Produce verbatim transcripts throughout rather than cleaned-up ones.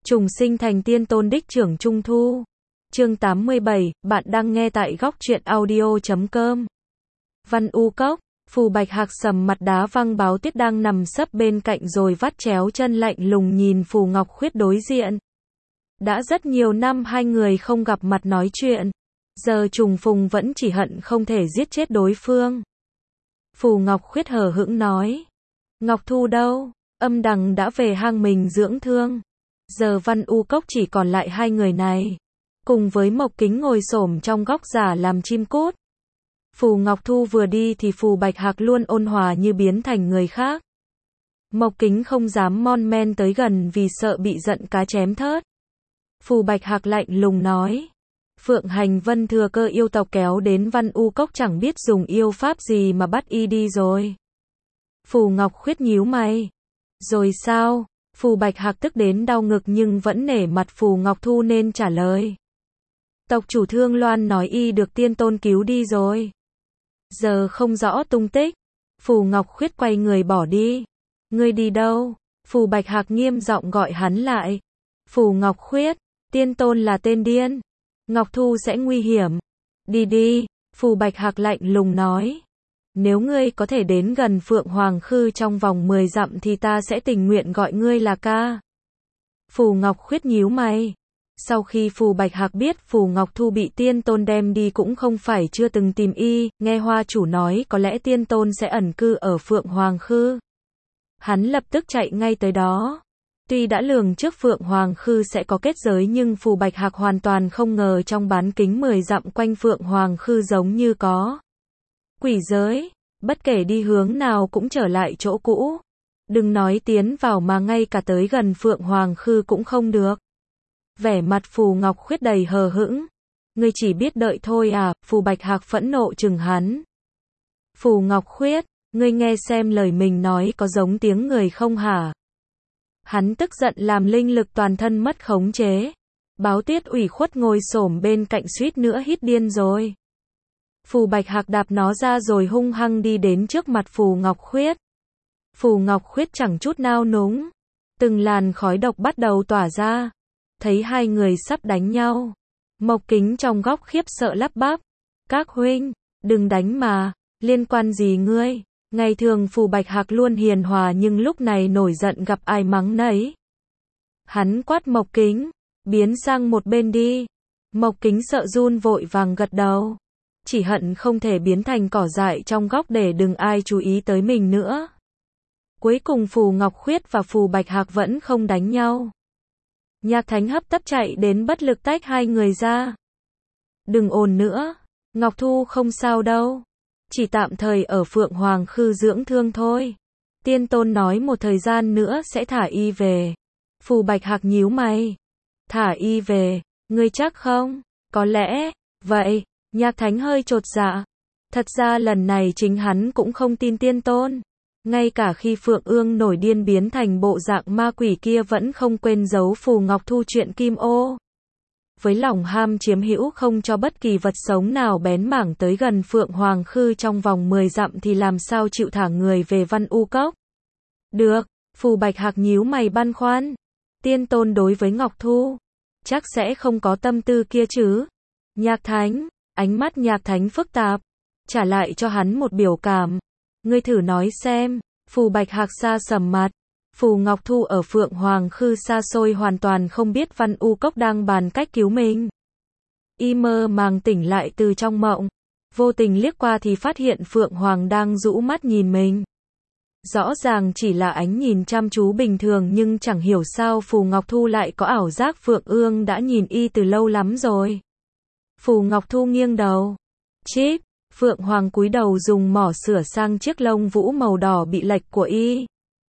Trùng sinh thành tiên tôn đích trưởng Trung Thu. Chương tám mươi bảy, bạn đang nghe tại góc truyện audio chấm com. Văn U Cốc, Phù Bạch Hạc sầm mặt đá văng báo tuyết đang nằm sấp bên cạnh rồi vắt chéo chân lạnh lùng nhìn Phù Ngọc Khuyết đối diện. Đã rất nhiều năm hai người không gặp mặt nói chuyện. Giờ trùng phùng vẫn chỉ hận không thể giết chết đối phương. Phù Ngọc Khuyết hờ hững nói. Ngọc Thu đâu? Âm Đằng đã về hang mình dưỡng thương. Giờ Văn U Cốc chỉ còn lại hai người này. Cùng với Mộc Kính ngồi xổm trong góc giả làm chim cút. Phù Ngọc Thu vừa đi thì Phù Bạch Hạc luôn ôn hòa như biến thành người khác. Mộc Kính không dám mon men tới gần vì sợ bị giận cá chém thớt. Phù Bạch Hạc lạnh lùng nói. Phượng Hành Vân thừa cơ yêu tộc kéo đến Văn U Cốc chẳng biết dùng yêu pháp gì mà bắt y đi rồi. Phù Ngọc Khuyết nhíu mày. Rồi sao? Phù Bạch Hạc tức đến đau ngực nhưng vẫn nể mặt Phù Ngọc Thu nên trả lời. Tộc chủ Thương Loan nói y được tiên tôn cứu đi rồi. Giờ không rõ tung tích. Phù Ngọc Khuyết quay người bỏ đi. Ngươi đi đâu? Phù Bạch Hạc nghiêm giọng gọi hắn lại. Phù Ngọc Khuyết, tiên tôn là tên điên. Ngọc Thu sẽ nguy hiểm. Đi đi, Phù Bạch Hạc lạnh lùng nói. Nếu ngươi có thể đến gần Phượng Hoàng Khư trong vòng mười dặm thì ta sẽ tình nguyện gọi ngươi là ca. Phù Ngọc Khuyết nhíu mày. Sau khi Phù Bạch Hạc biết Phù Ngọc Thu bị tiên tôn đem đi cũng không phải chưa từng tìm y, nghe Hoa chủ nói có lẽ tiên tôn sẽ ẩn cư ở Phượng Hoàng Khư. Hắn lập tức chạy ngay tới đó. Tuy đã lường trước Phượng Hoàng Khư sẽ có kết giới nhưng Phù Bạch Hạc hoàn toàn không ngờ trong bán kính mười dặm quanh Phượng Hoàng Khư giống như có quỷ giới, bất kể đi hướng nào cũng trở lại chỗ cũ. Đừng nói tiến vào mà ngay cả tới gần Phượng Hoàng Khư cũng không được. Vẻ mặt Phù Ngọc Khuyết đầy hờ hững. Ngươi chỉ biết đợi thôi à? Phù Bạch Hạc phẫn nộ trừng hắn. Phù Ngọc Khuyết, ngươi nghe xem lời mình nói có giống tiếng người không hả? Hắn tức giận làm linh lực toàn thân mất khống chế. Báo Tuyết ủy khuất ngồi xổm bên cạnh suýt nữa hít điên rồi. Phù Bạch Hạc đạp nó ra rồi hung hăng đi đến trước mặt Phù Ngọc Khuyết. Phù Ngọc Khuyết chẳng chút nao núng. Từng làn khói độc bắt đầu tỏa ra. Thấy hai người sắp đánh nhau. Mộc Kính trong góc khiếp sợ lắp bắp. Các huynh, đừng đánh mà, liên quan gì ngươi? Ngày thường Phù Bạch Hạc luôn hiền hòa nhưng lúc này nổi giận gặp ai mắng nấy. Hắn quát Mộc Kính, biến sang một bên đi. Mộc Kính sợ run vội vàng gật đầu. Chỉ hận không thể biến thành cỏ dại trong góc để đừng ai chú ý tới mình nữa. Cuối cùng Phù Ngọc Khuyết và Phù Bạch Hạc vẫn không đánh nhau. Nhạc Thánh hấp tấp chạy đến bất lực tách hai người ra. Đừng ồn nữa, Ngọc Thu không sao đâu. Chỉ tạm thời ở Phượng Hoàng Khư dưỡng thương thôi. Tiên tôn nói một thời gian nữa sẽ thả y về. Phù Bạch Hạc nhíu mày. Thả y về, ngươi chắc không? Có lẽ, vậy, Nhạc Thánh hơi chột dạ. Thật ra lần này chính hắn cũng không tin tiên tôn. Ngay cả khi Phượng Ương nổi điên biến thành bộ dạng ma quỷ kia vẫn không quên giấu Phù Ngọc Thu chuyện kim ô. Với lòng ham chiếm hữu không cho bất kỳ vật sống nào bén mảng tới gần Phượng Hoàng Khư trong vòng mười dặm thì làm sao chịu thả người về Văn U Cốc. Được, Phù Bạch Hạc nhíu mày băn khoăn. Tiên tôn đối với Ngọc Thu, chắc sẽ không có tâm tư kia chứ. Nhạc Thánh, ánh mắt Nhạc Thánh phức tạp, trả lại cho hắn một biểu cảm. Ngươi thử nói xem. Phù Bạch Hạc xa sầm mặt. Phù Ngọc Thu ở Phượng Hoàng Khư xa xôi hoàn toàn không biết Văn U Cốc đang bàn cách cứu mình. Y mơ màng tỉnh lại từ trong mộng. Vô tình liếc qua thì phát hiện Phượng Hoàng đang rũ mắt nhìn mình. Rõ ràng chỉ là ánh nhìn chăm chú bình thường nhưng chẳng hiểu sao Phù Ngọc Thu lại có ảo giác Phượng Ương đã nhìn y từ lâu lắm rồi. Phù Ngọc Thu nghiêng đầu. Chíp. Phượng Hoàng cúi đầu dùng mỏ sửa sang chiếc lông vũ màu đỏ bị lệch của y.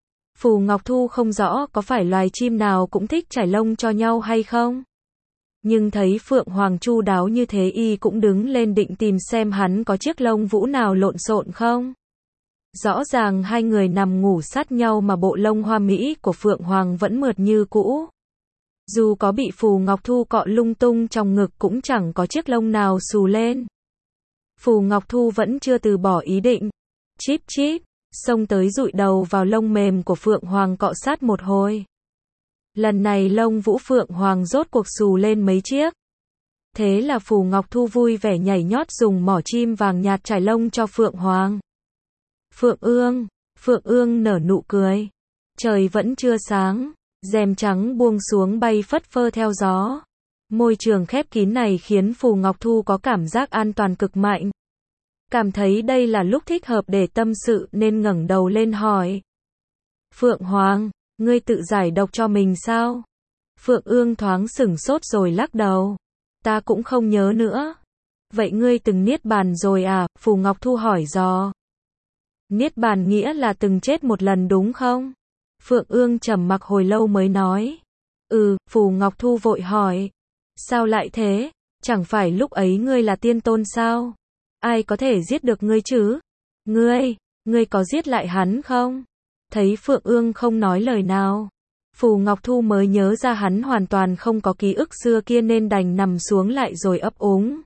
Phù Ngọc Thu không rõ có phải loài chim nào cũng thích trải lông cho nhau hay không. Nhưng thấy Phượng Hoàng chu đáo như thế y cũng đứng lên định tìm xem hắn có chiếc lông vũ nào lộn xộn không. Rõ ràng hai người nằm ngủ sát nhau mà bộ lông hoa mỹ của Phượng Hoàng vẫn mượt như cũ. Dù có bị Phù Ngọc Thu cọ lung tung trong ngực cũng chẳng có chiếc lông nào xù lên. Phù Ngọc Thu vẫn chưa từ bỏ ý định. Chíp chíp, xông tới dụi đầu vào lông mềm của Phượng Hoàng cọ sát một hồi. Lần này lông vũ Phượng Hoàng rốt cuộc xù lên mấy chiếc. Thế là Phù Ngọc Thu vui vẻ nhảy nhót dùng mỏ chim vàng nhạt trải lông cho Phượng Hoàng. Phượng Ương, Phượng Ương nở nụ cười. Trời vẫn chưa sáng, rèm trắng buông xuống bay phất phơ theo gió. Môi trường khép kín này khiến Phù Ngọc Thu có cảm giác an toàn cực mạnh. Cảm thấy đây là lúc thích hợp để tâm sự nên ngẩng đầu lên hỏi. Phượng Hoàng, ngươi tự giải độc cho mình sao? Phượng Ương thoáng sửng sốt rồi lắc đầu. Ta cũng không nhớ nữa. Vậy ngươi từng niết bàn rồi à? Phù Ngọc Thu hỏi dò. Niết bàn nghĩa là từng chết một lần đúng không? Phượng Ương trầm mặc hồi lâu mới nói. Ừ, Phù Ngọc Thu vội hỏi. Sao lại thế? Chẳng phải lúc ấy ngươi là tiên tôn sao? Ai có thể giết được ngươi chứ? Ngươi, ngươi có giết lại hắn không? Thấy Phượng Ương không nói lời nào, Phù Ngọc Thu mới nhớ ra hắn hoàn toàn không có ký ức xưa kia nên đành nằm xuống lại rồi ấp úng.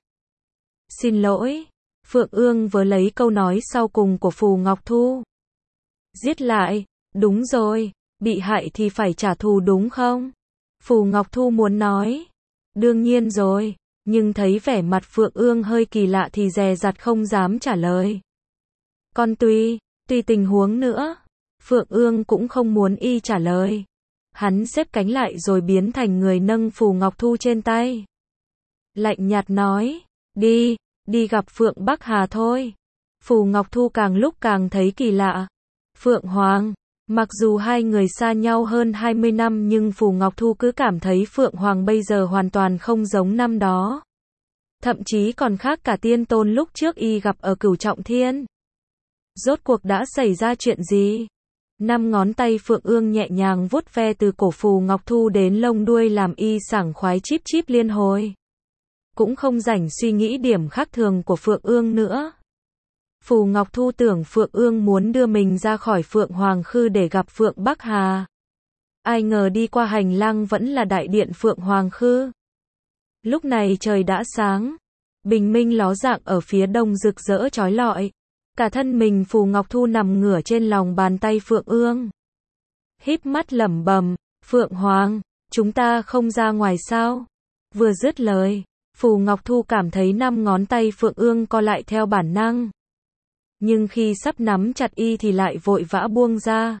Xin lỗi. Phượng Ương vừa lấy câu nói sau cùng của Phù Ngọc Thu. Giết lại, đúng rồi, bị hại thì phải trả thù đúng không? Phù Ngọc Thu muốn nói. Đương nhiên rồi, nhưng thấy vẻ mặt Phượng Ương hơi kỳ lạ thì dè dặt không dám trả lời. Còn tùy, tùy tình huống nữa. Phượng Ương cũng không muốn y trả lời. Hắn xếp cánh lại rồi biến thành người nâng Phù Ngọc Thu trên tay. Lạnh nhạt nói, đi, đi gặp Phượng Bắc Hà thôi. Phù Ngọc Thu càng lúc càng thấy kỳ lạ. Phượng Hoàng, mặc dù hai người xa nhau hơn hai mươi năm nhưng Phù Ngọc Thu cứ cảm thấy Phượng Hoàng bây giờ hoàn toàn không giống năm đó. Thậm chí còn khác cả tiên tôn lúc trước y gặp ở Cửu Trọng Thiên. Rốt cuộc đã xảy ra chuyện gì? Năm ngón tay Phượng Ương nhẹ nhàng vuốt ve từ cổ Phù Ngọc Thu đến lông đuôi làm y sảng khoái chíp chíp liên hồi. Cũng không rảnh suy nghĩ điểm khác thường của Phượng Ương nữa. Phù Ngọc Thu tưởng Phượng Ương muốn đưa mình ra khỏi Phượng Hoàng Khư để gặp Phượng Bắc Hà. Ai ngờ đi qua hành lang vẫn là đại điện Phượng Hoàng Khư. Lúc này trời đã sáng. Bình minh ló dạng ở phía đông rực rỡ chói lọi. Cả thân mình Phù Ngọc Thu nằm ngửa trên lòng bàn tay Phượng Ương. Híp mắt lẩm bẩm, Phượng Hoàng, chúng ta không ra ngoài sao? Vừa dứt lời, Phù Ngọc Thu cảm thấy năm ngón tay Phượng Ương co lại theo bản năng. Nhưng khi sắp nắm chặt y thì lại vội vã buông ra.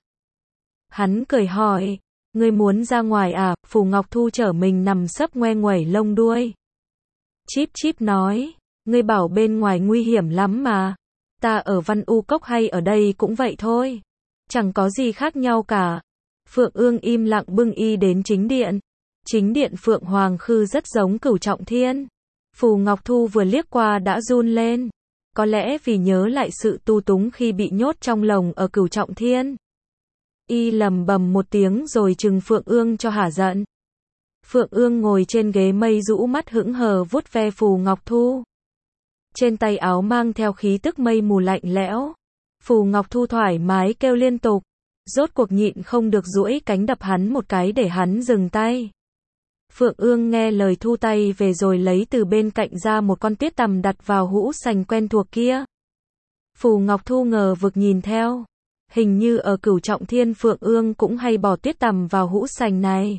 Hắn cười hỏi, ngươi muốn ra ngoài à? Phù Ngọc Thu trở mình nằm sấp ngoe nguẩy lông đuôi. Chíp chíp nói, ngươi bảo bên ngoài nguy hiểm lắm mà. Ta ở Văn U Cốc hay ở đây cũng vậy thôi. Chẳng có gì khác nhau cả. Phượng Ương im lặng bưng y đến chính điện. Chính điện Phượng Hoàng Khư rất giống Cửu Trọng Thiên. Phù Ngọc Thu vừa liếc qua đã run lên. Có lẽ vì nhớ lại sự tu túng khi bị nhốt trong lồng ở Cửu Trọng Thiên. Y lầm bầm một tiếng rồi trừng Phượng Ương cho hả giận. Phượng Ương ngồi trên ghế mây rũ mắt hững hờ vuốt ve Phù Ngọc Thu. Trên tay áo mang theo khí tức mây mù lạnh lẽo. Phù Ngọc Thu thoải mái kêu liên tục. Rốt cuộc nhịn không được duỗi cánh đập hắn một cái để hắn dừng tay. Phượng Ương nghe lời thu tay về rồi lấy từ bên cạnh ra một con tiết tằm đặt vào hũ sành quen thuộc kia. Phù Ngọc Thu ngờ vực nhìn theo. Hình như ở Cửu Trọng Thiên Phượng Ương cũng hay bỏ tiết tằm vào hũ sành này.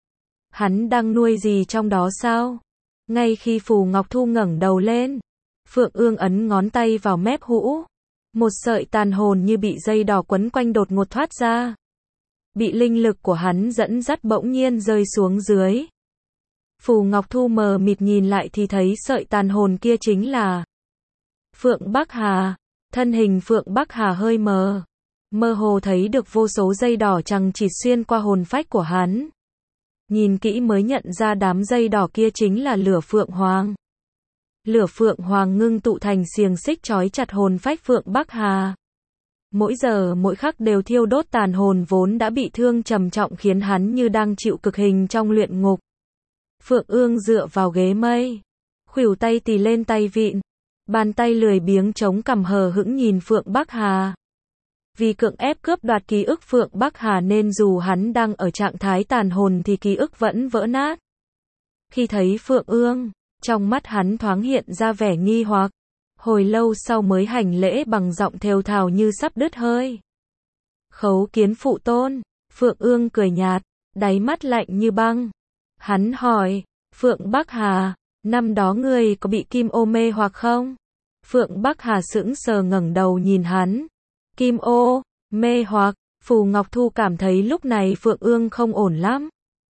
Hắn đang nuôi gì trong đó sao? Ngay khi Phù Ngọc Thu ngẩng đầu lên, Phượng Ương ấn ngón tay vào mép hũ. Một sợi tàn hồn như bị dây đỏ quấn quanh đột ngột thoát ra. Bị linh lực của hắn dẫn dắt bỗng nhiên rơi xuống dưới. Phù Ngọc Thu mờ mịt nhìn lại thì thấy sợi tàn hồn kia chính là Phượng Bắc Hà. Thân hình Phượng Bắc Hà hơi mờ. Mơ hồ thấy được vô số dây đỏ chằng chịt xuyên qua hồn phách của hắn. Nhìn kỹ mới nhận ra đám dây đỏ kia chính là lửa Phượng Hoàng. Lửa Phượng Hoàng ngưng tụ thành xiềng xích trói chặt hồn phách Phượng Bắc Hà. Mỗi giờ mỗi khắc đều thiêu đốt tàn hồn vốn đã bị thương trầm trọng khiến hắn như đang chịu cực hình trong luyện ngục. Phượng Ương dựa vào ghế mây, khuỷu tay tì lên tay vịn, bàn tay lười biếng chống cằm hờ hững nhìn Phượng Bắc Hà. Vì cưỡng ép cướp đoạt ký ức Phượng Bắc Hà nên dù hắn đang ở trạng thái tàn hồn thì ký ức vẫn vỡ nát. Khi thấy Phượng Ương, trong mắt hắn thoáng hiện ra vẻ nghi hoặc, hồi lâu sau mới hành lễ bằng giọng thều thào như sắp đứt hơi. Khấu kiến phụ tôn. Phượng Ương cười nhạt, đáy mắt lạnh như băng. Hắn hỏi, Phượng Bắc Hà, năm đó ngươi có bị Kim Ô mê hoặc không? Phượng Bắc Hà sững sờ ngẩng đầu nhìn hắn. Kim Ô, mê hoặc, Phù Ngọc Thu cảm thấy lúc này Phượng Ương không ổn lắm.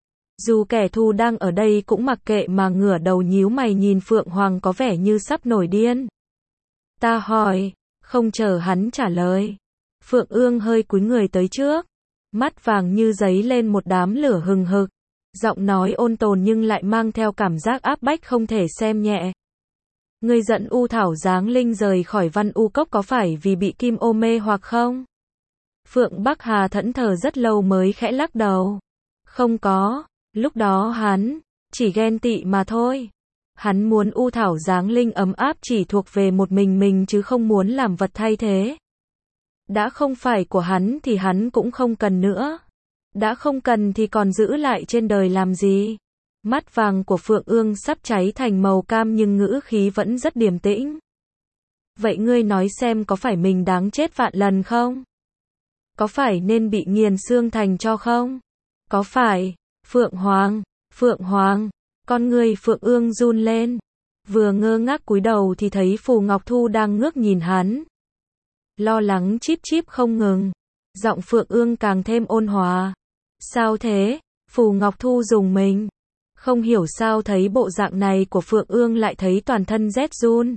Dù kẻ thù đang ở đây cũng mặc kệ mà ngửa đầu nhíu mày nhìn Phượng Hoàng có vẻ như sắp nổi điên. Ta hỏi, không chờ hắn trả lời. Phượng Ương hơi cúi người tới trước, mắt vàng như giấy lên một đám lửa hừng hực. Giọng nói ôn tồn nhưng lại mang theo cảm giác áp bách không thể xem nhẹ. Ngươi dẫn U Thảo Giáng Linh rời khỏi Văn U Cốc có phải vì bị Kim Ô mê hoặc không? Phượng Bắc Hà thẫn thờ rất lâu mới khẽ lắc đầu. Không có, lúc đó hắn chỉ ghen tị mà thôi. Hắn muốn U Thảo Giáng Linh ấm áp chỉ thuộc về một mình mình chứ không muốn làm vật thay thế. Đã không phải của hắn thì hắn cũng không cần nữa. Đã không cần thì còn giữ lại trên đời làm gì? Mắt vàng của Phượng Ương sắp cháy thành màu cam nhưng ngữ khí vẫn rất điềm tĩnh. Vậy ngươi nói xem có phải mình đáng chết vạn lần không? Có phải nên bị nghiền xương thành tro không? Có phải, Phượng Hoàng, Phượng Hoàng, con ngươi Phượng Ương run lên. Vừa ngơ ngác cúi đầu thì thấy Phù Ngọc Thu đang ngước nhìn hắn. Lo lắng chíp chíp không ngừng. Giọng Phượng Ương càng thêm ôn hòa. Sao thế? Phù Ngọc Thu rùng mình. Không hiểu sao thấy bộ dạng này của Phượng Ương lại thấy toàn thân rét run.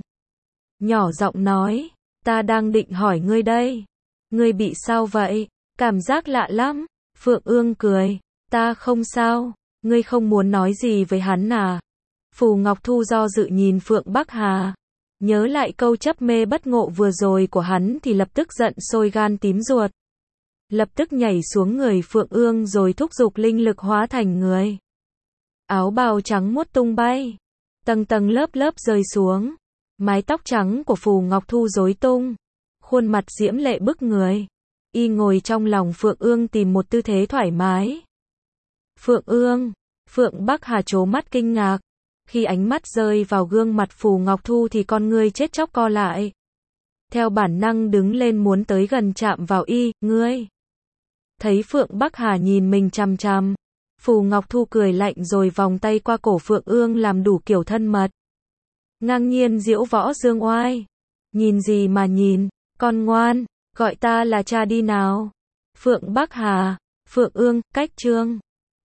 Nhỏ giọng nói, ta đang định hỏi ngươi đây. Ngươi bị sao vậy? Cảm giác lạ lắm. Phượng Ương cười, ta không sao, ngươi không muốn nói gì với hắn à? Phù Ngọc Thu do dự nhìn Phượng Bắc Hà. Nhớ lại câu chấp mê bất ngộ vừa rồi của hắn thì lập tức giận sôi gan tím ruột. Lập tức nhảy xuống người Phượng Ương rồi thúc giục linh lực hóa thành người. Áo bào trắng muốt tung bay, tầng tầng lớp lớp rơi xuống. Mái tóc trắng của Phù Ngọc Thu rối tung, khuôn mặt diễm lệ bức người. Y ngồi trong lòng Phượng Ương tìm một tư thế thoải mái. Phượng Ương, Phượng Bắc Hà trố mắt kinh ngạc. Khi ánh mắt rơi vào gương mặt Phù Ngọc Thu thì con ngươi chết chóc co lại. Theo bản năng đứng lên muốn tới gần chạm vào y, ngươi. Thấy Phượng Bắc Hà nhìn mình chằm chằm. Phù Ngọc Thu cười lạnh rồi vòng tay qua cổ Phượng Ương làm đủ kiểu thân mật. Ngang nhiên diễu võ dương oai. Nhìn gì mà nhìn, con ngoan, gọi ta là cha đi nào. Phượng Bắc Hà, Phượng Ương, cách chương.